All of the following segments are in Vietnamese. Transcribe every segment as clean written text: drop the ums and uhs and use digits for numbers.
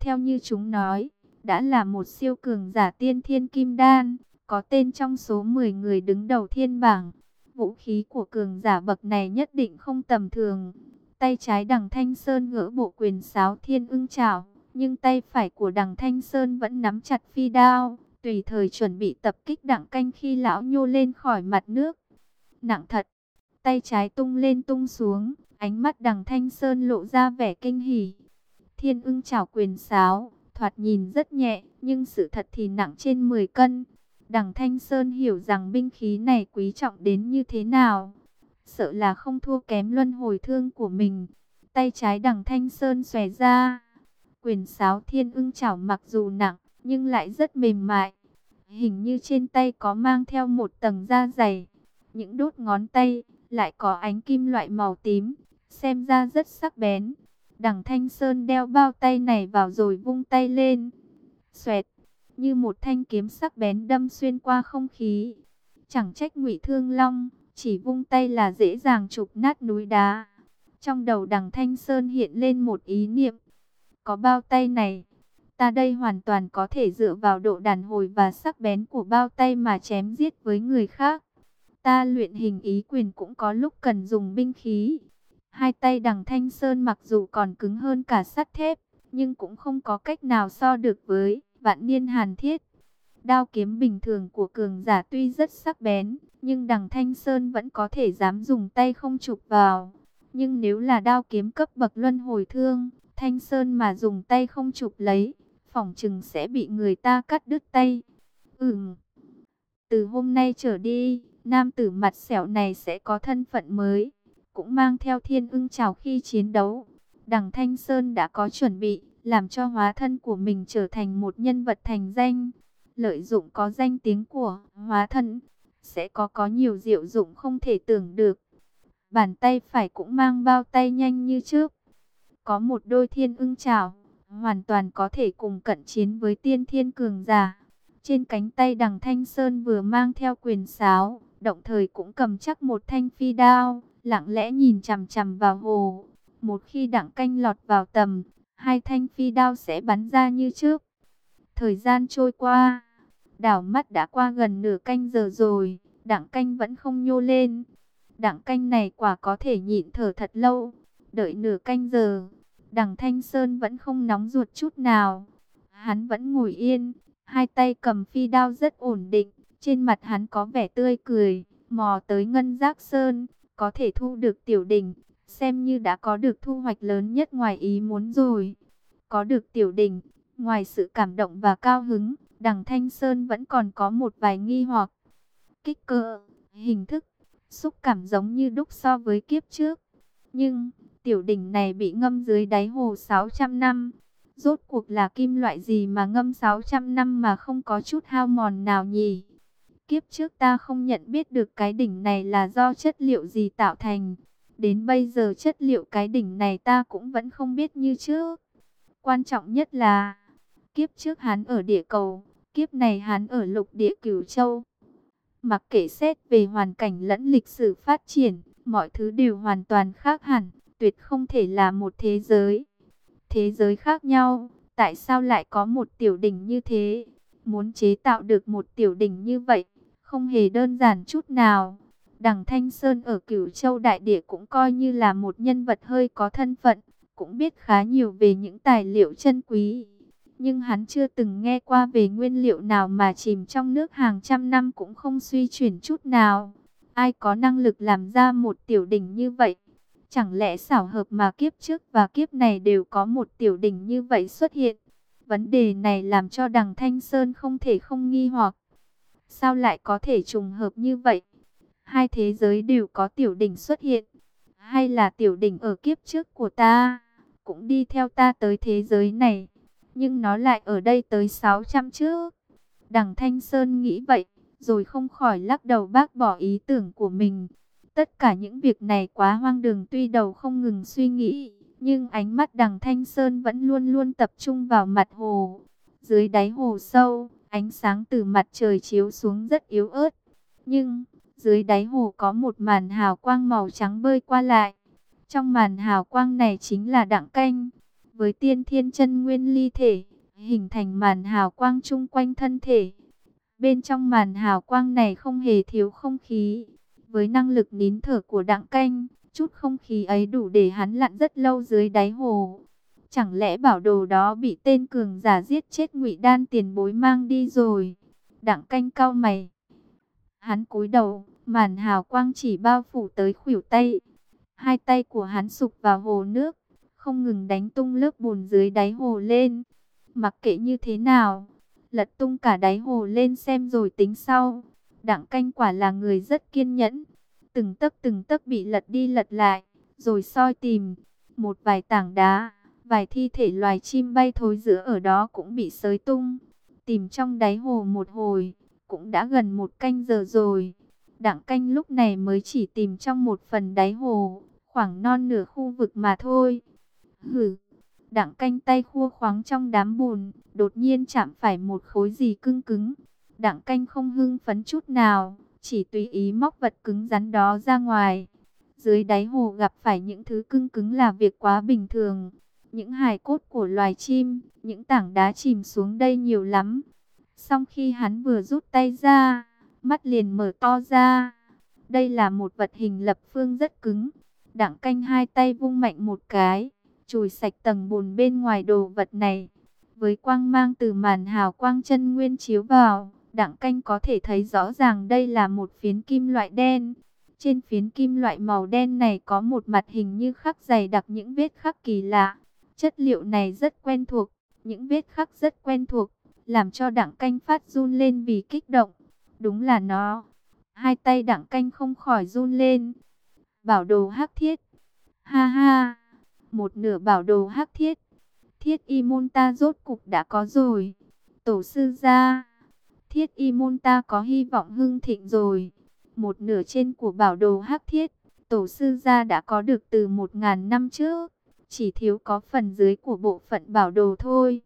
Theo như chúng nói, đã là một siêu cường giả tiên thiên kim đan, có tên trong số 10 người đứng đầu thiên bảng. Vũ khí của cường giả bậc này nhất định không tầm thường. Tay trái Đằng Thanh Sơn gỡ bộ quyền sáo Thiên Ưng Chảo, nhưng tay phải của Đằng Thanh Sơn vẫn nắm chặt phi đao, tùy thời chuẩn bị tập kích Đặng Canh khi lão nhô lên khỏi mặt nước. Nặng thật, tay trái tung lên tung xuống, ánh mắt Đằng Thanh Sơn lộ ra vẻ kinh hỉ. Thiên Ưng Chảo quyền sáo, thoạt nhìn rất nhẹ, nhưng sự thật thì nặng trên 10 cân. Đằng Thanh Sơn hiểu rằng binh khí này quý trọng đến như thế nào, sợ là không thua kém luân hồi thương của mình. Tay trái Đằng Thanh Sơn xòe ra, quyền sáo Thiên Ưng Chảo mặc dù nặng, nhưng lại rất mềm mại. Hình như trên tay có mang theo một tầng da dày. Những đốt ngón tay lại có ánh kim loại màu tím, xem ra rất sắc bén. Đằng Thanh Sơn đeo bao tay này vào rồi vung tay lên. Xoẹt, như một thanh kiếm sắc bén đâm xuyên qua không khí. Chẳng trách Ngụy Thương Long chỉ vung tay là dễ dàng chụp nát núi đá. Trong đầu Đằng Thanh Sơn hiện lên một ý niệm. Có bao tay này, ta đây hoàn toàn có thể dựa vào độ đàn hồi và sắc bén của bao tay mà chém giết với người khác. Ta luyện hình ý quyền cũng có lúc cần dùng binh khí. Hai tay Đằng Thanh Sơn mặc dù còn cứng hơn cả sắt thép, nhưng cũng không có cách nào so được với vạn niên hàn thiết. Đao kiếm bình thường của cường giả tuy rất sắc bén, nhưng Đằng Thanh Sơn vẫn có thể dám dùng tay không chụp vào. Nhưng nếu là đao kiếm cấp bậc luân hồi thương, Thanh Sơn mà dùng tay không chụp lấy, phỏng chừng sẽ bị người ta cắt đứt tay. Từ hôm nay trở đi, nam tử mặt sẹo này sẽ có thân phận mới, cũng mang theo Thiên Ưng Chảo khi chiến đấu. Đằng Thanh Sơn đã có chuẩn bị, làm cho hóa thân của mình trở thành một nhân vật thành danh. Lợi dụng có danh tiếng của hóa thân, sẽ có nhiều diệu dụng không thể tưởng được. Bàn tay phải cũng mang bao tay nhanh như trước. Có một đôi Thiên Ưng Chảo, hoàn toàn có thể cùng cận chiến với tiên thiên cường giả. Trên cánh tay Đằng Thanh Sơn vừa mang theo quyền sáo, đồng thời cũng cầm chắc một thanh phi đao, lặng lẽ nhìn chằm chằm vào hồ. Một khi Đặng Canh lọt vào tầm, hai thanh phi đao sẽ bắn ra như trước. Thời gian trôi qua, đảo mắt đã qua gần nửa canh giờ rồi, Đặng Canh vẫn không nhô lên. Đặng Canh này quả có thể nhịn thở thật lâu. Đợi nửa canh giờ, Đằng Thanh Sơn vẫn không nóng ruột chút nào. Hắn vẫn ngồi yên, hai tay cầm phi đao rất ổn định. Trên mặt hắn có vẻ tươi cười, mò tới Ngân Giác Sơn, có thể thu được tiểu đỉnh, xem như đã có được thu hoạch lớn nhất ngoài ý muốn rồi. Có được tiểu đỉnh, ngoài sự cảm động và cao hứng, Đằng Thanh Sơn vẫn còn có một vài nghi hoặc. Kích cỡ, hình thức, xúc cảm giống như đúc so với kiếp trước. Nhưng, tiểu đỉnh này bị ngâm dưới đáy hồ 600 năm. Rốt cuộc là kim loại gì mà ngâm 600 năm mà không có chút hao mòn nào nhỉ? Kiếp trước ta không nhận biết được cái đỉnh này là do chất liệu gì tạo thành. Đến bây giờ chất liệu cái đỉnh này ta cũng vẫn không biết như trước. Quan trọng nhất là, kiếp trước hắn ở địa cầu, kiếp này hắn ở lục địa Cửu Châu. Mặc kệ xét về hoàn cảnh lẫn lịch sử phát triển, mọi thứ đều hoàn toàn khác hẳn, tuyệt không thể là một thế giới. Thế giới khác nhau, tại sao lại có một tiểu đỉnh như thế? Muốn chế tạo được một tiểu đỉnh như vậy, không hề đơn giản chút nào. Đằng Thanh Sơn ở Cửu Châu Đại Địa cũng coi như là một nhân vật hơi có thân phận, cũng biết khá nhiều về những tài liệu chân quý. Nhưng hắn chưa từng nghe qua về nguyên liệu nào mà chìm trong nước hàng trăm năm cũng không suy chuyển chút nào. Ai có năng lực làm ra một tiểu đỉnh như vậy? Chẳng lẽ xảo hợp mà kiếp trước và kiếp này đều có một tiểu đỉnh như vậy xuất hiện? Vấn đề này làm cho Đằng Thanh Sơn không thể không nghi hoặc. Sao lại có thể trùng hợp như vậy? Hai thế giới đều có tiểu đỉnh xuất hiện. Hay là tiểu đỉnh ở kiếp trước của ta cũng đi theo ta tới thế giới này, nhưng nó lại ở đây tới 600 trước. Đằng Thanh Sơn nghĩ vậy, rồi không khỏi lắc đầu bác bỏ ý tưởng của mình. Tất cả những việc này quá hoang đường, tuy đầu không ngừng suy nghĩ, nhưng ánh mắt Đằng Thanh Sơn vẫn luôn luôn tập trung vào mặt hồ. Dưới đáy hồ sâu, ánh sáng từ mặt trời chiếu xuống rất yếu ớt. Nhưng, dưới đáy hồ có một màn hào quang màu trắng bơi qua lại. Trong màn hào quang này chính là Đặng Canh. với tiên thiên chân nguyên ly thể, hình thành màn hào quang chung quanh thân thể. Bên trong màn hào quang này không hề thiếu không khí. Với năng lực nín thở của Đặng Canh, chút không khí ấy đủ để hắn lặn rất lâu dưới đáy hồ. Chẳng lẽ bảo đồ đó bị tên cường giả giết chết Ngụy Đan tiền bối mang đi rồi? Đặng Canh cau mày. Hắn cúi đầu, màn hào quang chỉ bao phủ tới khuỷu tay. Hai tay của hắn sụp vào hồ nước, không ngừng đánh tung lớp bùn dưới đáy hồ lên. Mặc kệ như thế nào, lật tung cả đáy hồ lên xem rồi tính sau. Đặng Canh quả là người rất kiên nhẫn. Từng tấc bị lật đi lật lại, rồi soi tìm. Một vài tảng đá, vài thi thể loài chim bay thối rữa ở đó cũng bị xới tung. Tìm trong đáy hồ một hồi, cũng đã gần 1 canh giờ rồi. Đặng Canh lúc này mới chỉ tìm trong một phần đáy hồ, khoảng non nửa khu vực mà thôi. Hử! Đặng Canh tay khua khoáng trong đám bùn, đột nhiên chạm phải một khối gì cứng cứng. Đặng Canh không hưng phấn chút nào, chỉ tùy ý móc vật cứng rắn đó ra ngoài. Dưới đáy hồ gặp phải những thứ cứng cứng là việc quá bình thường. Những hài cốt của loài chim, những tảng đá chìm xuống đây nhiều lắm. Sau khi hắn vừa rút tay ra, mắt liền mở to ra. Đây là một vật hình lập phương rất cứng. Đặng Canh hai tay vung mạnh một cái, chùi sạch tầng bùn bên ngoài đồ vật này. Với quang mang từ màn hào quang chân nguyên chiếu vào, Đặng Canh có thể thấy rõ ràng đây là một phiến kim loại đen. Trên phiến kim loại màu đen này có một mặt hình như khắc dày đặc những vết khắc kỳ lạ. Chất liệu này rất quen thuộc, những vết khắc rất quen thuộc, làm cho Đặng Canh phát run lên vì kích động. Đúng là nó. Hai tay Đặng Canh không khỏi run lên. Bảo đồ hắc thiết. Ha ha. Một nửa bảo đồ hắc thiết. Thiết y môn ta rốt cục đã có rồi. Tổ sư gia. Thiết y môn ta có hy vọng hưng thịnh rồi. Một nửa trên của bảo đồ hắc thiết, tổ sư gia đã có được từ 1000 năm trước. Chỉ thiếu có phần dưới của bộ phận bảo đồ thôi.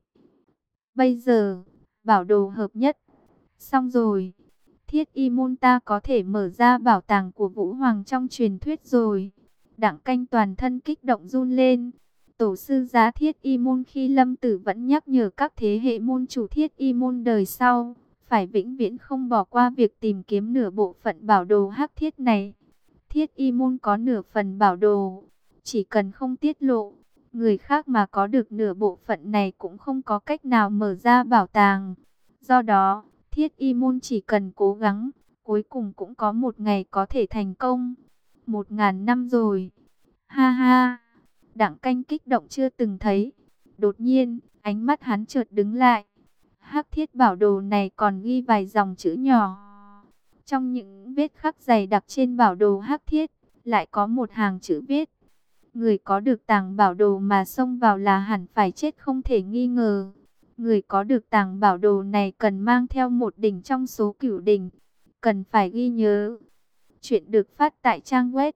Bây giờ, bảo đồ hợp nhất. Xong rồi. Thiết y môn ta có thể mở ra bảo tàng của Vũ Hoàng trong truyền thuyết rồi. Đặng Canh toàn thân kích động run lên. Tổ sư giá thiết y môn khi lâm tử vẫn nhắc nhở các thế hệ môn chủ thiết y môn đời sau, phải vĩnh viễn không bỏ qua việc tìm kiếm nửa bộ phận bảo đồ hắc thiết này. Thiết y môn có nửa phần bảo đồ, chỉ cần không tiết lộ, người khác mà có được nửa bộ phận này cũng không có cách nào mở ra bảo tàng. Do đó, thiết y môn chỉ cần cố gắng, cuối cùng cũng có một ngày có thể thành công. 1000 năm rồi. Ha ha. Đặng Canh kích động chưa từng thấy. Đột nhiên, ánh mắt hắn chợt đứng lại. Hắc thiết bảo đồ này còn ghi vài dòng chữ nhỏ. Trong những vết khắc dày đặc trên bảo đồ hắc thiết, lại có một hàng chữ viết. Người có được tàng bảo đồ mà xông vào là hẳn phải chết không thể nghi ngờ. Người có được tàng bảo đồ này cần mang theo một đỉnh trong số cửu đỉnh. Cần phải ghi nhớ. Chuyện được phát tại trang web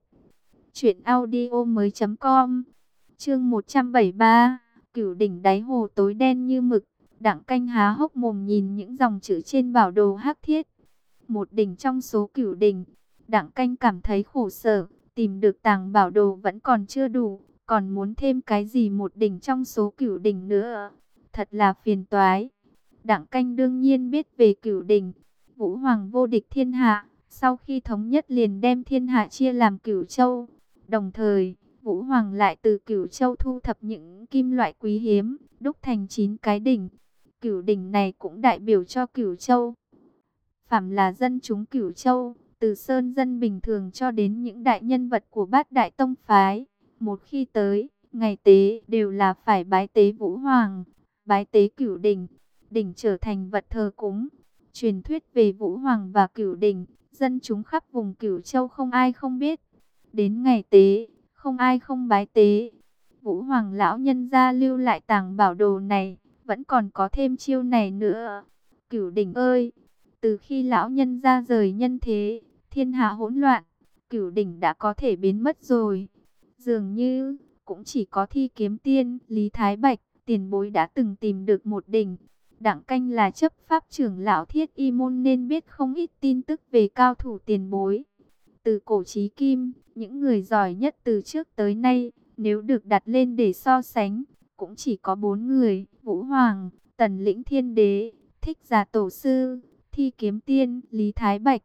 truyệnaudiomoi.com. Chương 173, Cửu đỉnh đáy hồ tối đen như mực. Đặng Canh há hốc mồm nhìn những dòng chữ trên bảo đồ hắc thiết. Một đỉnh trong số cửu đỉnh. Đặng Canh cảm thấy khổ sở, tìm được tàng bảo đồ vẫn còn chưa đủ, còn muốn thêm cái gì một đỉnh trong số cửu đỉnh nữa. Thật là phiền toái. Đặng Canh đương nhiên biết về cửu đỉnh. Vũ Hoàng vô địch thiên hạ, sau khi thống nhất liền đem thiên hạ chia làm cửu châu. Đồng thời, Vũ Hoàng lại từ cửu châu thu thập những kim loại quý hiếm, đúc thành 9 cái đỉnh. Cửu đỉnh này cũng đại biểu cho cửu châu. Phàm là dân chúng cửu châu, từ sơn dân bình thường cho đến những đại nhân vật của bát đại tông phái, một khi tới ngày tế đều là phải bái tế Vũ Hoàng, bái tế cửu đỉnh. Đỉnh trở thành vật thờ cúng. Truyền thuyết về Vũ Hoàng và cửu đỉnh, dân chúng khắp vùng cửu châu không ai không biết. Đến ngày tế, không ai không bái tế. Vũ Hoàng lão nhân gia lưu lại tàng bảo đồ này, vẫn còn có thêm chiêu này nữa. Cửu đỉnh ơi, từ khi lão nhân gia rời nhân thế, thiên hạ hỗn loạn, cửu đỉnh đã có thể biến mất rồi. Dường như cũng chỉ có Thi Kiếm Tiên, Lý Thái Bạch, tiền bối đã từng tìm được một đỉnh. Đặng Canh là chấp pháp trưởng lão thiết y môn nên biết không ít tin tức về cao thủ tiền bối. Từ cổ chí kim, những người giỏi nhất từ trước tới nay, nếu được đặt lên để so sánh, cũng chỉ có 4 người: Vũ Hoàng, Tần Lĩnh Thiên Đế, Thích Giả Tổ Sư, Thi Kiếm Tiên, Lý Thái Bạch.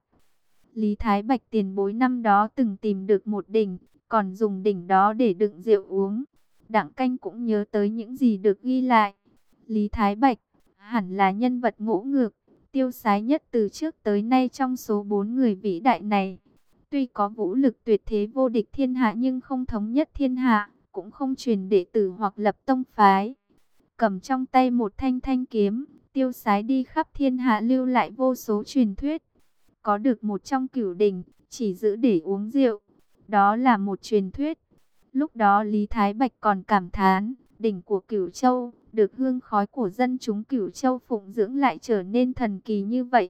Lý Thái Bạch tiền bối năm đó từng tìm được một đỉnh, còn dùng đỉnh đó để đựng rượu uống. Đặng Canh cũng nhớ tới những gì được ghi lại. Lý Thái Bạch hẳn là nhân vật ngỗ ngược, tiêu sái nhất từ trước tới nay trong số 4 người vĩ đại này. Tuy có vũ lực tuyệt thế vô địch thiên hạ nhưng không thống nhất thiên hạ, cũng không truyền đệ tử hoặc lập tông phái. Cầm trong tay một thanh thanh kiếm, tiêu sái đi khắp thiên hạ lưu lại vô số truyền thuyết. Có được một trong cửu đỉnh, chỉ giữ để uống rượu. Đó là một truyền thuyết. Lúc đó Lý Thái Bạch còn cảm thán, đỉnh của Cửu Châu, được hương khói của dân chúng Cửu Châu phụng dưỡng lại trở nên thần kỳ như vậy.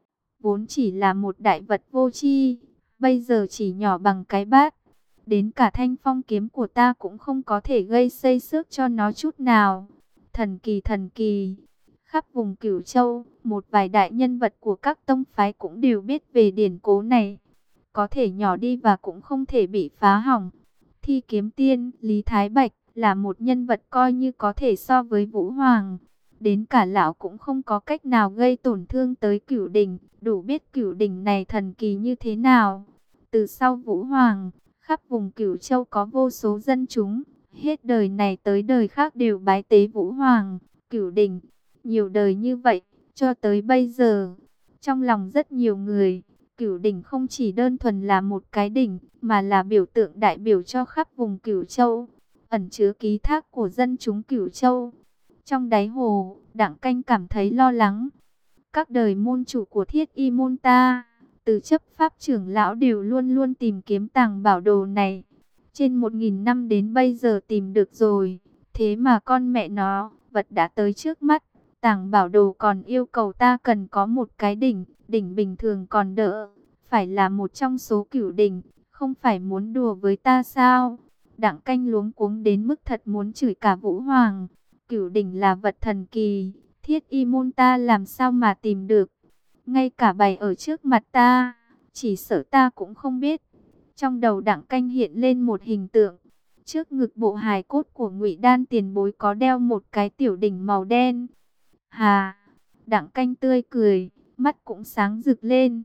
Vốn chỉ là một đại vật vô tri, bây giờ chỉ nhỏ bằng cái bát. Đến cả thanh phong kiếm của ta cũng không có thể gây xây xước cho nó chút nào. Thần kỳ thần kỳ. Khắp vùng Cửu Châu, một vài đại nhân vật của các tông phái cũng đều biết về điển cố này. Có thể nhỏ đi và cũng không thể bị phá hỏng. Thi Kiếm Tiên, Lý Thái Bạch là một nhân vật coi như có thể so với Vũ Hoàng. Đến cả lão cũng không có cách nào gây tổn thương tới Cửu Đỉnh, đủ biết Cửu Đỉnh này thần kỳ như thế nào. Từ sau Vũ Hoàng, khắp vùng Cửu Châu có vô số dân chúng, hết đời này tới đời khác đều bái tế Vũ Hoàng, Cửu Đỉnh. Nhiều đời như vậy, cho tới bây giờ, trong lòng rất nhiều người, Cửu Đỉnh không chỉ đơn thuần là một cái đỉnh, mà là biểu tượng đại biểu cho khắp vùng Cửu Châu, ẩn chứa ký thác của dân chúng Cửu Châu. Trong đáy hồ, Đặng Canh cảm thấy lo lắng. Các đời môn chủ của Thiết Y môn ta, từ chấp pháp trưởng lão đều luôn luôn tìm kiếm tàng bảo đồ này. Trên 1000 năm đến bây giờ tìm được rồi, thế mà con mẹ nó, vật đã tới trước mắt. Tàng bảo đồ còn yêu cầu ta cần có một cái đỉnh, đỉnh bình thường còn đỡ, phải là một trong số cửu đỉnh, không phải muốn đùa với ta sao? Đặng Canh luống cuống đến mức thật muốn chửi cả Vũ Hoàng. Cửu đỉnh là vật thần kỳ, Thiết Y môn ta làm sao mà tìm được? Ngay cả bày ở trước mặt ta, chỉ sợ ta cũng không biết. Trong đầu Đặng Canh hiện lên một hình tượng. Trước ngực bộ hài cốt của Ngụy Đan tiền bối có đeo một cái tiểu đỉnh màu đen. Hà, Đặng Canh tươi cười, mắt cũng sáng rực lên.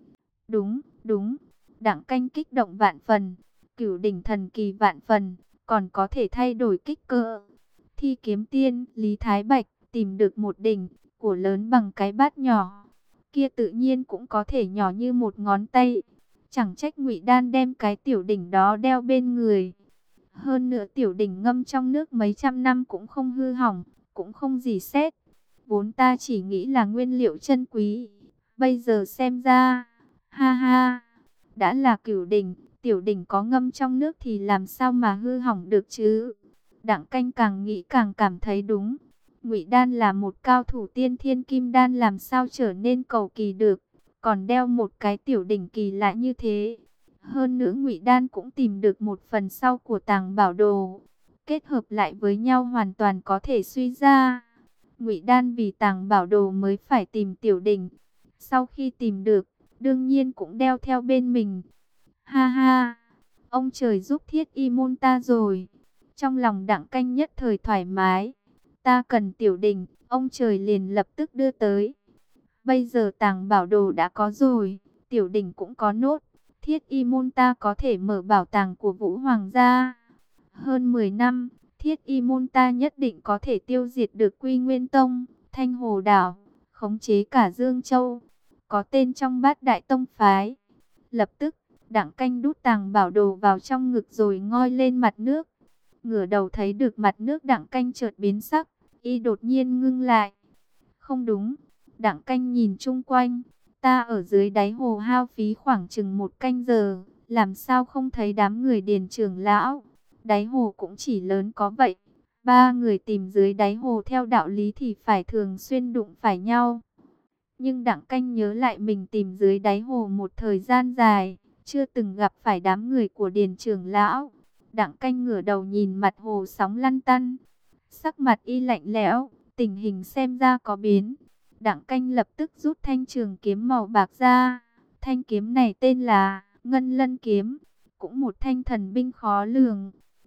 Đúng, đúng, Đặng Canh kích động vạn phần, Cửu đỉnh thần kỳ vạn phần, còn có thể thay đổi kích cỡ. Thi Kiếm Tiên, Lý Thái Bạch, tìm được một đỉnh, của lớn bằng cái bát nhỏ. Kia tự nhiên cũng có thể nhỏ như một ngón tay. Chẳng trách Ngụy Đan đem cái tiểu đỉnh đó đeo bên người. Hơn nữa tiểu đỉnh ngâm trong nước mấy trăm năm cũng không hư hỏng, cũng không rỉ sét. Vốn ta chỉ nghĩ là nguyên liệu chân quý, bây giờ xem ra, ha ha, đã là cửu đỉnh, tiểu đỉnh có ngâm trong nước thì làm sao mà hư hỏng được chứ? Đặng Canh càng nghĩ càng cảm thấy đúng. Ngụy Đan là một cao thủ tiên thiên kim đan, làm sao trở nên cầu kỳ được, còn đeo một cái tiểu đỉnh kỳ lạ như thế. Hơn nữa Ngụy Đan cũng tìm được một phần sau của tàng bảo đồ, kết hợp lại với nhau hoàn toàn có thể suy ra. Ngụy Đan vì tàng bảo đồ mới phải tìm tiểu đỉnh. Sau khi tìm được, đương nhiên cũng đeo theo bên mình. Ha ha, ông trời giúp Thiết Y môn ta rồi. Trong lòng Đặng Canh nhất thời thoải mái. Ta cần tiểu đỉnh, ông trời liền lập tức đưa tới. Bây giờ tàng bảo đồ đã có rồi, tiểu đỉnh cũng có nốt. Thiết Y môn ta có thể mở bảo tàng của Vũ Hoàng gia. Hơn 10 năm, Thiết Y môn ta nhất định có thể tiêu diệt được Quy Nguyên Tông, Thanh Hồ Đảo, khống chế cả Dương Châu, có tên trong bát đại tông phái. Lập tức, Đặng Canh đút tàng bảo đồ vào trong ngực rồi ngoi lên mặt nước. Ngửa đầu thấy được mặt nước, Đặng Canh chợt biến sắc, y đột nhiên ngưng lại. Không đúng, Đặng Canh nhìn chung quanh, ta ở dưới đáy hồ hao phí khoảng chừng 1 canh giờ, làm sao không thấy đám người Điền trưởng lão? Đáy hồ cũng chỉ lớn có vậy. 3 người tìm dưới đáy hồ theo đạo lý thì phải thường xuyên đụng phải nhau. Nhưng Đặng Canh nhớ lại mình tìm dưới đáy hồ một thời gian dài, chưa từng gặp phải đám người của Điền trưởng lão. Đặng Canh ngửa đầu nhìn mặt hồ sóng lăn tăn. Sắc mặt y lạnh lẽo, tình hình xem ra có biến. Đặng Canh lập tức rút thanh trường kiếm màu bạc ra. Thanh kiếm này tên là Ngân Lân kiếm, cũng một thanh thần binh khó lường.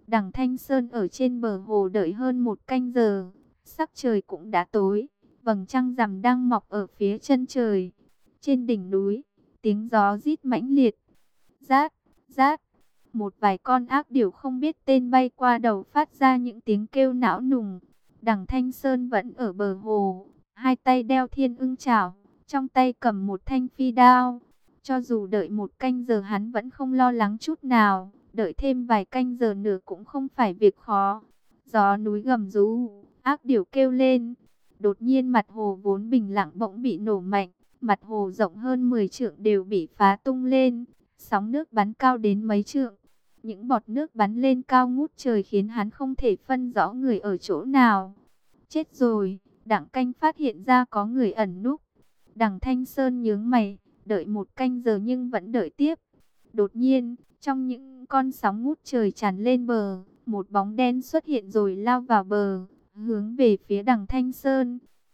Đằng Thanh Sơn ở trên bờ hồ đợi hơn 1 canh giờ. Sắc trời cũng đã tối. Vầng trăng rằm đang mọc ở phía chân trời. Trên đỉnh núi, tiếng gió rít mãnh liệt. Rát, rát. Một vài con ác điểu không biết tên bay qua đầu phát ra những tiếng kêu não nùng. Đằng Thanh Sơn vẫn ở bờ hồ. Hai tay đeo thiên ưng chảo. Trong tay cầm một thanh phi đao. Cho dù đợi 1 canh giờ hắn vẫn không lo lắng chút nào. Đợi thêm vài canh giờ nữa cũng không phải việc khó. Gió núi gầm rú, ác điểu kêu lên. Đột nhiên mặt hồ vốn bình lặng bỗng bị nổ mạnh. Mặt hồ rộng hơn 10 trượng đều bị phá tung lên. Sóng nước bắn cao đến mấy trượng. Những bọt nước bắn lên cao ngút trời khiến hắn không thể phân rõ người ở chỗ nào. Chết rồi, Đặng Canh phát hiện ra có người ẩn núp. Đằng Thanh Sơn nhướng mày, đợi 1 canh giờ nhưng vẫn đợi tiếp. Đột nhiên, trong những con sóng ngút trời tràn lên bờ, một bóng đen xuất hiện rồi lao vào bờ, hướng về phía đằng Thanh Sơn.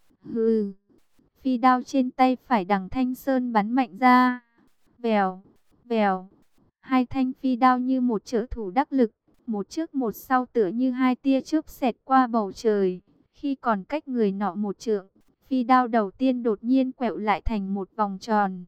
Hừ, phi đao trên tay phải đằng Thanh Sơn bắn mạnh ra. Vèo, vèo, hai thanh phi đao như một trợ thủ đắc lực, một trước một sau tựa như hai tia chớp xẹt qua bầu trời. Khi còn cách người nọ 1 trượng, phi đao đầu tiên đột nhiên quẹo lại thành một vòng tròn.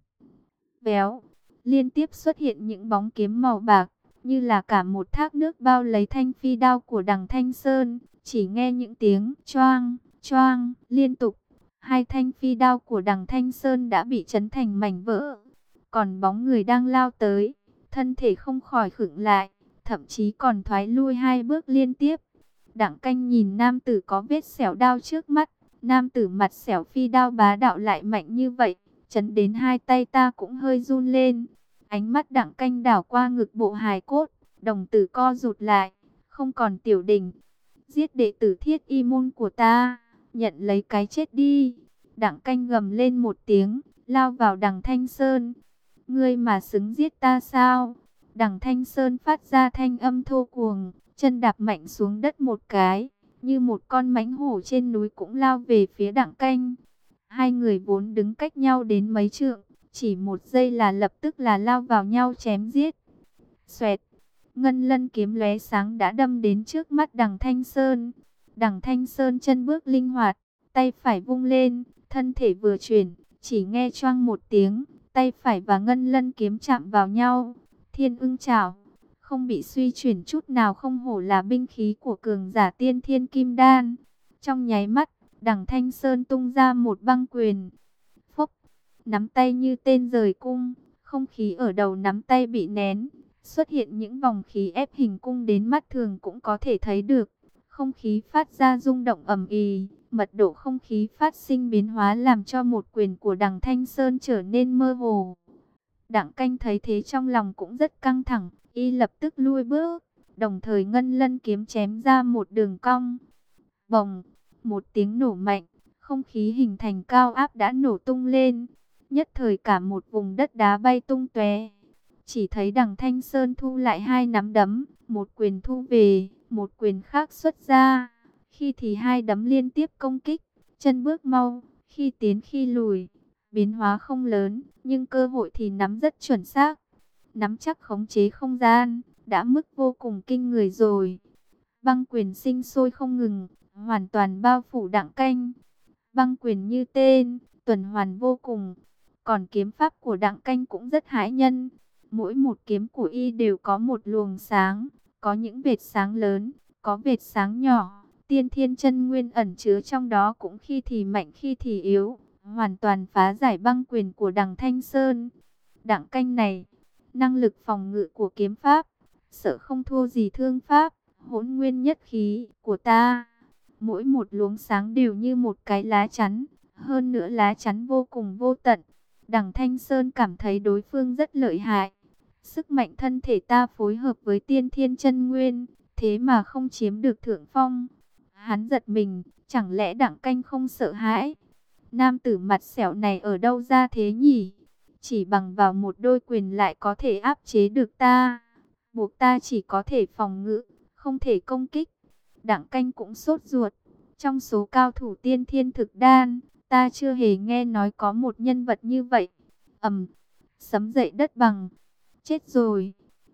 Véo, liên tiếp xuất hiện những bóng kiếm màu bạc, như là cả một thác nước bao lấy thanh phi đao của đằng Thanh Sơn. Chỉ nghe những tiếng choang, choang liên tục, hai thanh phi đao của đằng Thanh Sơn đã bị chấn thành mảnh vỡ. Còn bóng người đang lao tới, thân thể không khỏi khựng lại, thậm chí còn thoái lui 2 bước liên tiếp. Đặng Canh nhìn nam tử có vết xẻo đao trước mắt, nam tử mặt xẻo phi đao bá đạo lại mạnh như vậy, chấn đến hai tay ta cũng hơi run lên. Ánh mắt Đặng Canh đảo qua ngực bộ hài cốt, đồng tử co rụt lại, không còn tiểu đình. Giết đệ tử Thiết Y môn của ta, nhận lấy cái chết đi. Đặng Canh gầm lên một tiếng, lao vào đằng Thanh Sơn. Ngươi mà xứng giết ta sao? Đằng Thanh Sơn phát ra thanh âm thô cuồng, chân đạp mạnh xuống đất một cái, như một con mãnh hổ trên núi cũng lao về phía Đặng Canh. Hai người vốn đứng cách nhau đến mấy trượng, chỉ 1 giây là lập tức là lao vào nhau chém giết. Xoẹt, ngân lân kiếm lóe sáng đã đâm đến trước mắt đằng Thanh Sơn. Đằng Thanh Sơn chân bước linh hoạt, tay phải vung lên, thân thể vừa chuyển, chỉ nghe choang một tiếng, tay phải và ngân lân kiếm chạm vào nhau. Thiên ưng chảo, không bị suy chuyển chút nào, không hổ là binh khí của cường giả tiên thiên kim đan. Trong nháy mắt, đằng Thanh Sơn tung ra một băng quyền. Phốc, nắm tay như tên rời cung, không khí ở đầu nắm tay bị nén, xuất hiện những vòng khí ép hình cung đến mắt thường cũng có thể thấy được. Không khí phát ra rung động ầm ĩ, mật độ không khí phát sinh biến hóa làm cho một quyền của đằng Thanh Sơn trở nên mơ hồ. Đặng Canh thấy thế trong lòng cũng rất căng thẳng, y lập tức lui bước, đồng thời ngân lân kiếm chém ra một đường cong. Bồng, một tiếng nổ mạnh, không khí hình thành cao áp đã nổ tung lên, nhất thời cả một vùng đất đá bay tung tóe. Chỉ thấy đằng Thanh Sơn thu lại 2 nắm đấm, một quyền thu về, một quyền khác xuất ra. Khi thì 2 đấm liên tiếp công kích, chân bước mau, khi tiến khi lùi, biến hóa không lớn, nhưng cơ hội thì nắm rất chuẩn xác. Nắm chắc khống chế không gian, đã mức vô cùng kinh người rồi. Băng quyền sinh sôi không ngừng, hoàn toàn bao phủ Đặng Canh. Băng quyền như tên, tuần hoàn vô cùng. Còn kiếm pháp của Đặng Canh cũng rất hãi nhân. Mỗi một kiếm của y đều có một luồng sáng, có những vệt sáng lớn, có vệt sáng nhỏ. Tiên thiên chân nguyên ẩn chứa trong đó cũng khi thì mạnh khi thì yếu, hoàn toàn phá giải băng quyền của đằng Thanh Sơn. Đặng Canh này, năng lực phòng ngự của kiếm pháp, sợ không thua gì thương pháp, hỗn nguyên nhất khí của ta. Mỗi một luồng sáng đều như một cái lá chắn, hơn nữa lá chắn vô cùng vô tận. Đằng Thanh Sơn cảm thấy đối phương rất lợi hại. Sức mạnh thân thể ta phối hợp với tiên thiên chân nguyên, thế mà không chiếm được thượng phong. Hắn giật mình, chẳng lẽ Đặng Canh không sợ hãi? Nam tử mặt sẹo này ở đâu ra thế nhỉ? Chỉ bằng vào một đôi quyền lại có thể áp chế được ta, buộc ta chỉ có thể phòng ngự, không thể công kích. Đặng Canh cũng sốt ruột. Trong số cao thủ tiên thiên thực đan, ta chưa hề nghe nói có một nhân vật như vậy. Sấm dậy đất bằng. Chết rồi.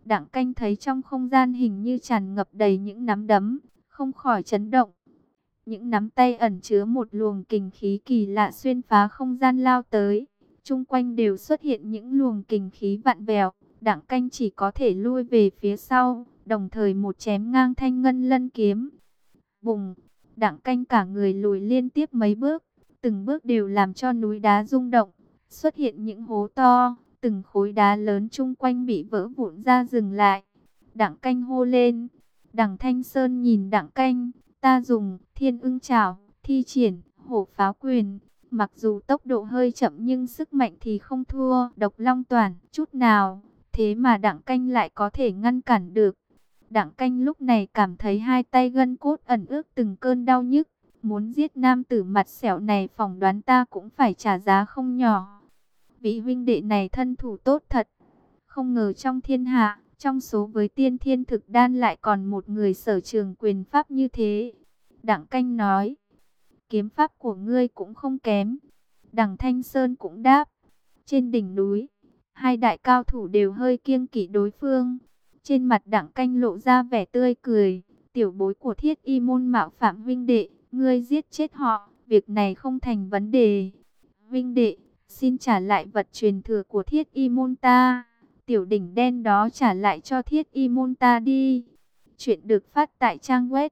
Đặng Canh thấy trong không gian hình như tràn ngập đầy những nắm đấm, không khỏi chấn động. Những nắm tay ẩn chứa một luồng kình khí kỳ lạ xuyên phá không gian lao tới. Chung quanh đều xuất hiện những luồng kình khí vặn vẹo. Đặng Canh chỉ có thể lui về phía sau, đồng thời một chém ngang thanh ngân lân kiếm. Bùng! Đặng Canh cả người lùi liên tiếp mấy bước, từng bước đều làm cho núi đá rung động, xuất hiện những hố to, từng khối đá lớn chung quanh bị vỡ vụn ra dừng lại. Đặng Canh hô lên. Đằng Thanh Sơn nhìn Đặng Canh, ta dùng Thiên Ưng Chảo, thi triển Hổ Pháo Quyền. Mặc dù tốc độ hơi chậm nhưng sức mạnh thì không thua Độc Long Toản chút nào. Thế mà Đặng Canh lại có thể ngăn cản được. Đặng Canh lúc này cảm thấy hai tay gân cốt ẩn ước từng cơn đau nhức. Muốn giết nam tử mặt sẹo này phỏng đoán ta cũng phải trả giá không nhỏ. Vị huynh đệ này thân thủ tốt thật. Không ngờ trong thiên hạ, trong số với tiên thiên thực đan lại còn một người sở trường quyền pháp như thế. Đặng Canh nói, kiếm pháp của ngươi cũng không kém. Đằng Thanh Sơn cũng đáp, trên đỉnh núi, hai đại cao thủ đều hơi kiêng kỵ đối phương. Trên mặt Đặng Canh lộ ra vẻ tươi cười, tiểu bối của Thiết Y môn mạo phạm huynh đệ, ngươi giết chết họ, việc này không thành vấn đề. Huynh đệ, xin trả lại vật truyền thừa của Thiết Y môn ta. Tiểu đỉnh đen đó trả lại cho Thiết Y môn ta đi. Chuyện được phát tại trang web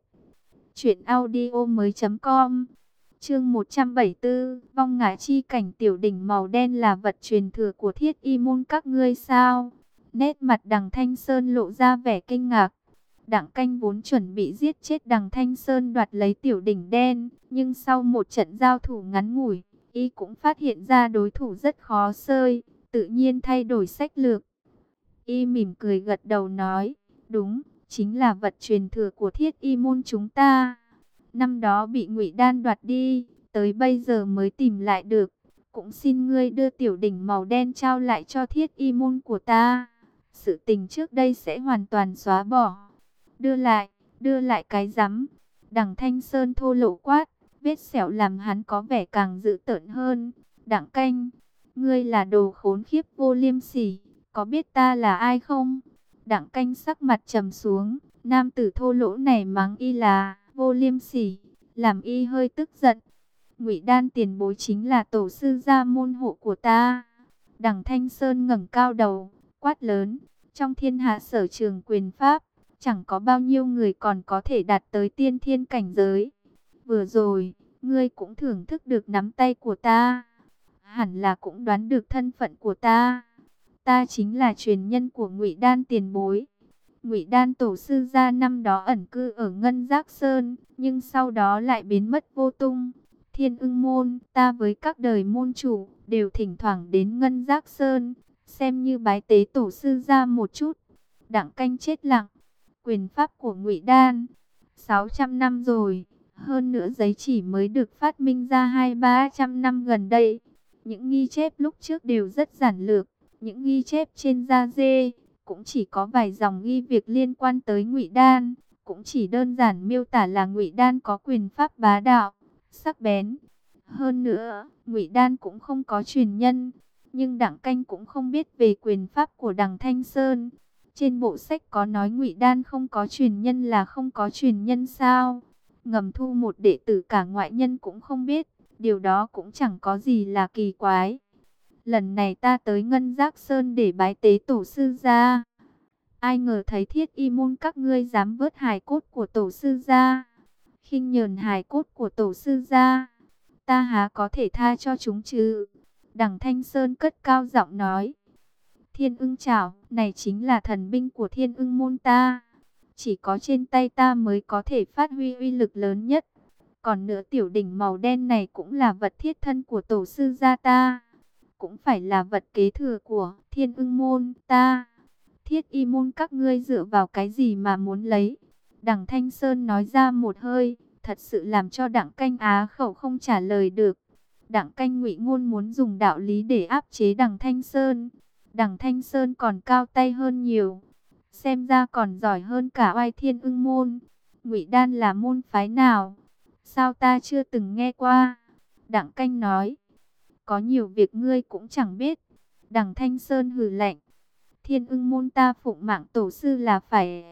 truyệnaudiomoi.com. Chương 174, vong ngã chi cảnh. Tiểu đỉnh màu đen là vật truyền thừa của Thiết Y môn các ngươi sao? Nét mặt Đằng Thanh Sơn lộ ra vẻ kinh ngạc. Đặng Canh vốn chuẩn bị giết chết Đằng Thanh Sơn đoạt lấy tiểu đỉnh đen, nhưng sau một trận giao thủ ngắn ngủi, y cũng phát hiện ra đối thủ rất khó xơi, tự nhiên thay đổi sách lược. Y mỉm cười gật đầu nói, đúng, chính là vật truyền thừa của Thiết Y môn chúng ta. Năm đó bị Ngụy Đan đoạt đi, tới bây giờ mới tìm lại được. Cũng xin ngươi đưa tiểu đỉnh màu đen trao lại cho Thiết Y môn của ta. Sự tình trước đây sẽ hoàn toàn xóa bỏ. Đưa lại cái rắm. Đằng Thanh Sơn thô lỗ quát, vết sẹo làm hắn có vẻ càng dữ tợn hơn. Đặng Canh, ngươi là đồ khốn khiếp vô liêm sỉ, có biết ta là ai không? Đặng Canh sắc mặt trầm xuống, nam tử thô lỗ này mắng y là vô liêm sỉ, làm y hơi tức giận. Ngụy Đan tiền bối chính là tổ sư gia môn hộ của ta. Đằng Thanh Sơn ngẩng cao đầu, quát lớn, trong thiên hạ sở trường quyền pháp, chẳng có bao nhiêu người còn có thể đạt tới tiên thiên cảnh giới. Vừa rồi, ngươi cũng thưởng thức được nắm tay của ta, hẳn là cũng đoán được thân phận của ta. Ta chính là truyền nhân của Ngụy Đan tiền bối. Ngụy Đan tổ sư gia năm đó ẩn cư ở Ngân Giác Sơn, nhưng sau đó lại biến mất vô tung. Thiên Ưng môn, ta với các đời môn chủ, đều thỉnh thoảng đến Ngân Giác Sơn, xem như bái tế tổ sư gia một chút. Đặng Canh chết lặng. Quyền pháp của Ngụy Đan, 600 năm rồi, hơn nữa giấy chỉ mới được phát minh ra 200-300 năm gần đây. Những ghi chép lúc trước đều rất giản lược, những ghi chép trên da dê cũng chỉ có vài dòng ghi việc liên quan tới Ngụy Đan, cũng chỉ đơn giản miêu tả là Ngụy Đan có quyền pháp bá đạo, sắc bén. Hơn nữa, Ngụy Đan cũng không có truyền nhân, nhưng Đặng Canh cũng không biết về quyền pháp của Đằng Thanh Sơn. Trên bộ sách có nói Ngụy Đan không có truyền nhân là không có truyền nhân sao? Ngầm thu một đệ tử cả ngoại nhân cũng không biết, điều đó cũng chẳng có gì là kỳ quái. Lần này ta tới Ngân Giác Sơn để bái tế tổ sư gia. Ai ngờ thấy Thiết Y môn các ngươi dám vớt hài cốt của tổ sư gia, khinh nhờn hài cốt của tổ sư gia, ta há có thể tha cho chúng chứ? Đằng Thanh Sơn cất cao giọng nói. Thiên Ưng Chảo này chính là thần binh của Thiên Ưng môn ta, chỉ có trên tay ta mới có thể phát huy uy lực lớn nhất. Còn nữa tiểu đỉnh màu đen này cũng là vật thiết thân của tổ sư gia ta, cũng phải là vật kế thừa của Thiên Ưng môn ta. Thiết Y môn các ngươi dựa vào cái gì mà muốn lấy? Đằng Thanh Sơn nói ra một hơi, thật sự làm cho Đặng Canh á khẩu không trả lời được. Đặng Canh ngụy ngôn muốn dùng đạo lý để áp chế Đằng Thanh Sơn. Đằng Thanh Sơn còn cao tay hơn nhiều, xem ra còn giỏi hơn cả Oai Thiên Ưng môn. Ngụy Đan là môn phái nào? Sao ta chưa từng nghe qua? Đặng Canh nói, có nhiều việc ngươi cũng chẳng biết. Đằng Thanh Sơn hừ lạnh, Thiên Ưng môn ta phụng mạng tổ sư là phải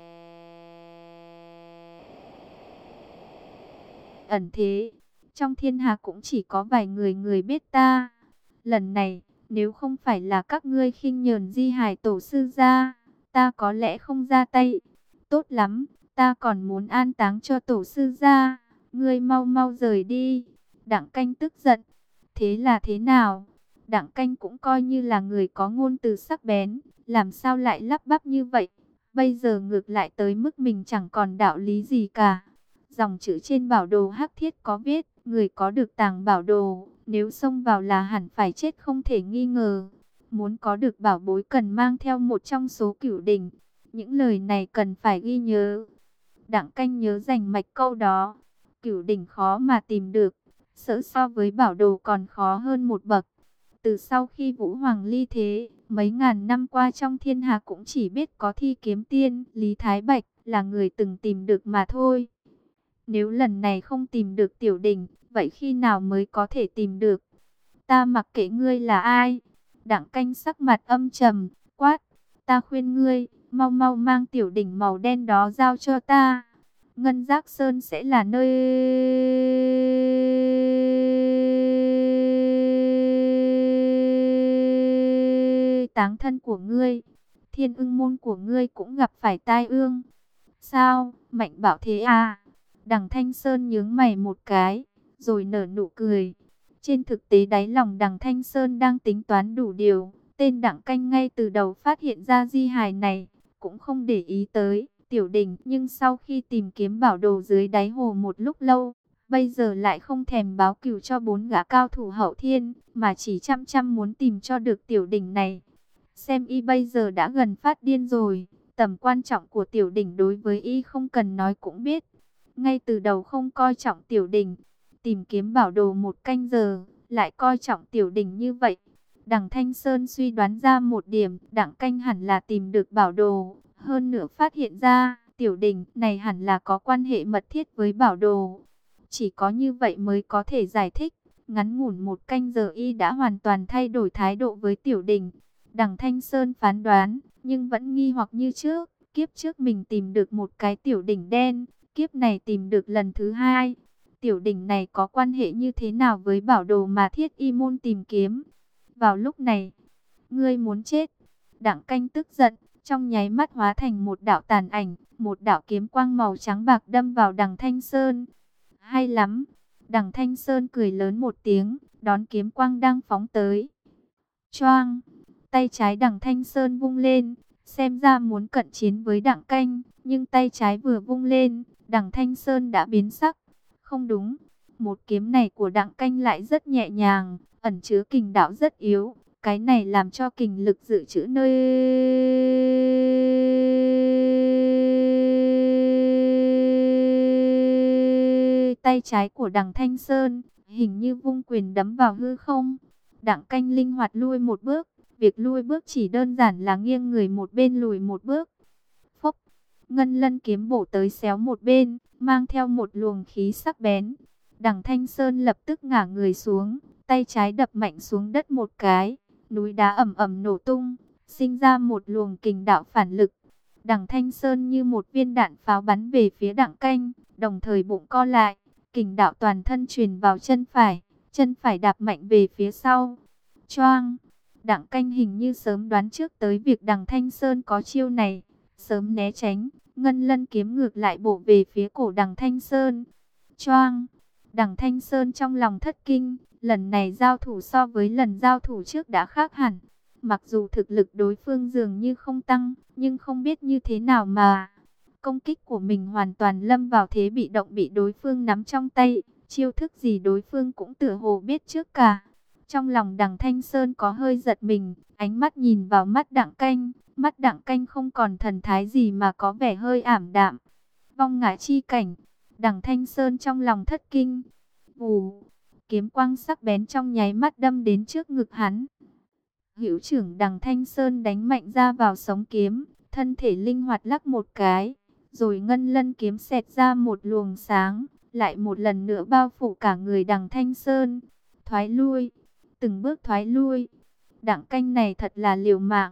ẩn thế. Trong thiên hạ cũng chỉ có vài người biết ta. Lần này, nếu không phải là các ngươi khinh nhờn di hài tổ sư ra, ta có lẽ không ra tay. Tốt lắm, ta còn muốn an táng cho tổ sư ra. Ngươi mau mau rời đi. Đặng Canh tức giận. Thế là thế nào? Đặng Canh cũng coi như là người có ngôn từ sắc bén. Làm sao lại lắp bắp như vậy? Bây giờ ngược lại tới mức mình chẳng còn đạo lý gì cả. Dòng chữ trên bảo đồ hắc thiết có viết, người có được tàng bảo đồ, nếu xông vào là hẳn phải chết không thể nghi ngờ. Muốn có được bảo bối cần mang theo một trong số cửu đỉnh. Những lời này cần phải ghi nhớ. Đặng Canh nhớ rành mạch câu đó. Cửu đỉnh khó mà tìm được, sợ so với bảo đồ còn khó hơn một bậc. Từ sau khi Vũ Hoàng ly thế, mấy ngàn năm qua trong thiên hạ cũng chỉ biết có Thi Kiếm Tiên, Lý Thái Bạch là người từng tìm được mà thôi. Nếu lần này không tìm được tiểu đỉnh, vậy khi nào mới có thể tìm được? Ta mặc kệ ngươi là ai. Đặng Canh sắc mặt âm trầm, quát. Ta khuyên ngươi, mau mau mang tiểu đỉnh màu đen đó giao cho ta. Ngân Giác Sơn sẽ là nơi táng thân của ngươi. Thiên Ưng môn của ngươi cũng gặp phải tai ương. Sao, Mạnh bảo thế à? Đằng Thanh Sơn nhướng mày một cái, rồi nở nụ cười. Trên thực tế đáy lòng đằng Thanh Sơn đang tính toán đủ điều. Tên Đặng Canh ngay từ đầu phát hiện ra di hài này, cũng không để ý tới tiểu đỉnh. Nhưng sau khi tìm kiếm bảo đồ dưới đáy hồ một lúc lâu, bây giờ lại không thèm báo cừu cho 4 gã cao thủ hậu thiên, mà chỉ chăm chăm muốn tìm cho được tiểu đỉnh này. Xem y bây giờ đã gần phát điên rồi. Tầm quan trọng của tiểu đỉnh đối với y không cần nói cũng biết. Ngay từ đầu không coi trọng tiểu đỉnh, tìm kiếm bảo đồ 1 canh giờ, lại coi trọng tiểu đỉnh như vậy. Đằng Thanh Sơn suy đoán ra một điểm, Đặng Canh hẳn là tìm được bảo đồ. Hơn nữa phát hiện ra, tiểu đỉnh này hẳn là có quan hệ mật thiết với bảo đồ. Chỉ có như vậy mới có thể giải thích. Ngắn ngủn 1 canh giờ y đã hoàn toàn thay đổi thái độ với tiểu đỉnh. Đằng Thanh Sơn phán đoán, nhưng vẫn nghi hoặc như trước. Kiếp trước mình tìm được một cái tiểu đỉnh đen, kiếp này tìm được lần thứ hai. Tiểu đỉnh này có quan hệ như thế nào với bảo đồ mà Thiết Y môn tìm kiếm? Vào lúc này, ngươi muốn chết. Đặng Canh tức giận, trong nháy mắt hóa thành một đạo tàn ảnh, một đạo kiếm quang màu trắng bạc đâm vào đằng Thanh Sơn. Hay lắm. Đằng Thanh Sơn cười lớn một tiếng, đón kiếm quang đang phóng tới. Choang, tay trái đằng Thanh Sơn vung lên, xem ra muốn cận chiến với Đặng Canh, nhưng tay trái vừa vung lên, đằng Thanh Sơn đã biến sắc. Không đúng, một kiếm này của Đặng Canh lại rất nhẹ nhàng, ẩn chứa kình đạo rất yếu. Cái này làm cho kình lực dự trữ nơi tay trái của đằng Thanh Sơn, hình như vung quyền đấm vào hư không. Đặng Canh linh hoạt lui một bước, việc lui bước chỉ đơn giản là nghiêng người một bên lùi một bước. Phốc, ngân lân kiếm bổ tới xéo một bên, mang theo một luồng khí sắc bén. Đằng Thanh Sơn lập tức ngả người xuống, tay trái đập mạnh xuống đất một cái, núi đá ầm ầm nổ tung, sinh ra một luồng kình đạo phản lực. Đằng Thanh Sơn như một viên đạn pháo bắn về phía Đặng Canh, đồng thời bụng co lại, kình đạo toàn thân truyền vào chân phải đạp mạnh về phía sau. Choang, Đặng Canh hình như sớm đoán trước tới việc đằng Thanh Sơn có chiêu này, sớm né tránh, ngân lân kiếm ngược lại bổ về phía cổ đằng Thanh Sơn. Choang, đằng Thanh Sơn trong lòng thất kinh, lần này giao thủ so với lần giao thủ trước đã khác hẳn. Mặc dù thực lực đối phương dường như không tăng, nhưng không biết như thế nào mà công kích của mình hoàn toàn lâm vào thế bị động, bị đối phương nắm trong tay. Chiêu thức gì đối phương cũng tựa hồ biết trước cả. Trong lòng đằng Thanh Sơn có hơi giật mình, ánh mắt nhìn vào mắt Đặng Canh. Mắt Đặng Canh không còn thần thái gì mà có vẻ hơi ảm đạm. Vong ngã chi cảnh, đằng Thanh Sơn trong lòng thất kinh. Vù, kiếm quang sắc bén trong nháy mắt đâm đến trước ngực hắn. Hữu trưởng đằng Thanh Sơn đánh mạnh ra vào sống kiếm, thân thể linh hoạt lắc một cái, rồi ngân lân kiếm xẹt ra một luồng sáng, lại một lần nữa bao phủ cả người đằng Thanh Sơn. Thoái lui, từng bước thoái lui. Đặng Canh này thật là liều mạng.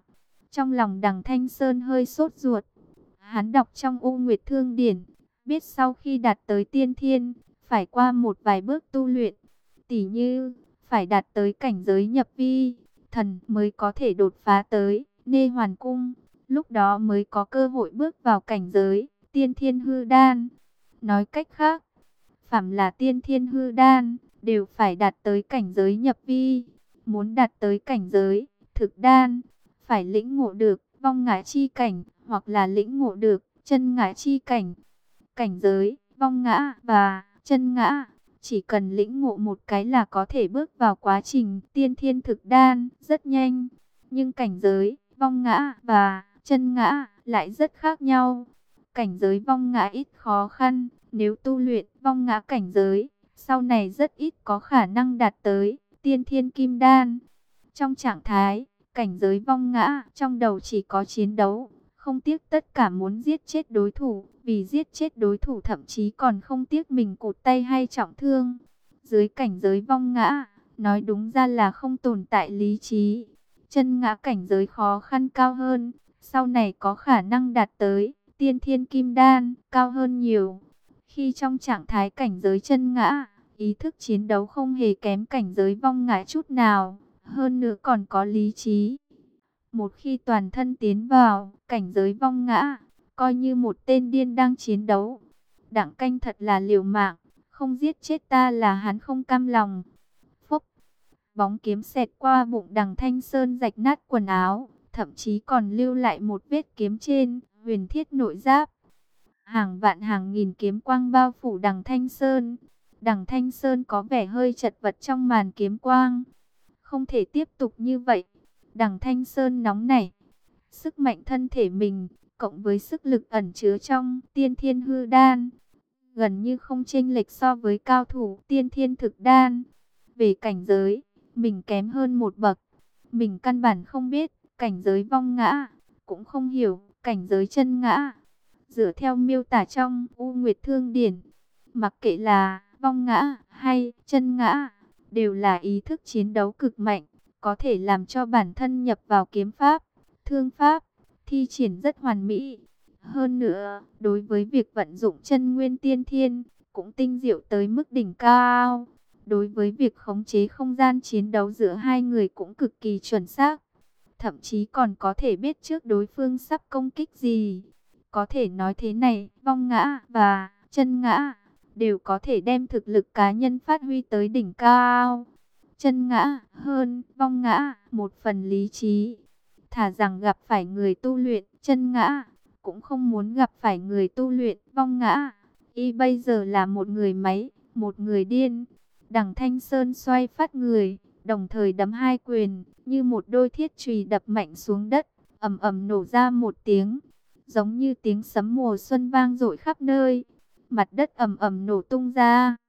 Trong lòng Đằng Thanh Sơn hơi sốt ruột. Hắn đọc trong U Nguyệt Thương Điển, biết sau khi đạt tới tiên thiên, phải qua một vài bước tu luyện. Tỉ như, phải đạt tới cảnh giới nhập vi, thần mới có thể đột phá tới Nê Hoàn Cung. Lúc đó mới có cơ hội bước vào cảnh giới tiên thiên hư đan. Nói cách khác, phàm là tiên thiên hư đan, đều phải đạt tới cảnh giới nhập vi. Muốn đạt tới cảnh giới thực đan, phải lĩnh ngộ được vong ngã chi cảnh, hoặc là lĩnh ngộ được chân ngã chi cảnh. Cảnh giới vong ngã và chân ngã, chỉ cần lĩnh ngộ một cái là có thể bước vào quá trình tiên thiên thực đan rất nhanh. Nhưng cảnh giới vong ngã và chân ngã lại rất khác nhau. Cảnh giới vong ngã ít khó khăn, nếu tu luyện vong ngã cảnh giới, sau này rất ít có khả năng đạt tới tiên thiên kim đan. Trong trạng thái cảnh giới vong ngã, trong đầu chỉ có chiến đấu, không tiếc tất cả muốn giết chết đối thủ, vì giết chết đối thủ thậm chí còn không tiếc mình cụt tay hay trọng thương. Dưới cảnh giới vong ngã, nói đúng ra là không tồn tại lý trí. Chân ngã cảnh giới khó khăn cao hơn, sau này có khả năng đạt tới tiên thiên kim đan, cao hơn nhiều. Khi trong trạng thái cảnh giới chân ngã, ý thức chiến đấu không hề kém cảnh giới vong ngã chút nào, hơn nữa còn có lý trí. Một khi toàn thân tiến vào cảnh giới vong ngã, coi như một tên điên đang chiến đấu. Đặng Canh thật là liều mạng, không giết chết ta là hắn không cam lòng. Phốc, bóng kiếm xẹt qua bụng Đằng Thanh Sơn, rạch nát quần áo, thậm chí còn lưu lại một vết kiếm trên huyền thiết nội giáp. Hàng vạn hàng nghìn kiếm quang bao phủ Đằng Thanh Sơn. Đằng Thanh Sơn có vẻ hơi chật vật trong màn kiếm quang. Không thể tiếp tục như vậy. Đằng Thanh Sơn nóng nảy. Sức mạnh thân thể mình, cộng với sức lực ẩn chứa trong tiên thiên hư đan, gần như không chênh lệch so với cao thủ tiên thiên thực đan. Về cảnh giới, mình kém hơn một bậc. Mình căn bản không biết cảnh giới vong ngã, cũng không hiểu cảnh giới chân ngã. Dựa theo miêu tả trong U Nguyệt Thương Điển, mặc kệ là vong ngã hay chân ngã, đều là ý thức chiến đấu cực mạnh, có thể làm cho bản thân nhập vào kiếm pháp, thương pháp, thi triển rất hoàn mỹ. Hơn nữa, đối với việc vận dụng chân nguyên tiên thiên, cũng tinh diệu tới mức đỉnh cao. Đối với việc khống chế không gian chiến đấu giữa hai người cũng cực kỳ chuẩn xác. Thậm chí còn có thể biết trước đối phương sắp công kích gì. Có thể nói thế này, vong ngã và chân ngã đều có thể đem thực lực cá nhân phát huy tới đỉnh cao. Chân ngã hơn vong ngã một phần lý trí. Thà rằng gặp phải người tu luyện chân ngã, cũng không muốn gặp phải người tu luyện vong ngã. Y bây giờ là một người máy, một người điên. Đằng Thanh Sơn xoay phát người, đồng thời đấm hai quyền, như một đôi thiết chùy đập mạnh xuống đất, ầm ầm nổ ra một tiếng, giống như tiếng sấm mùa xuân vang dội khắp nơi. Mặt đất ầm ầm nổ tung ra.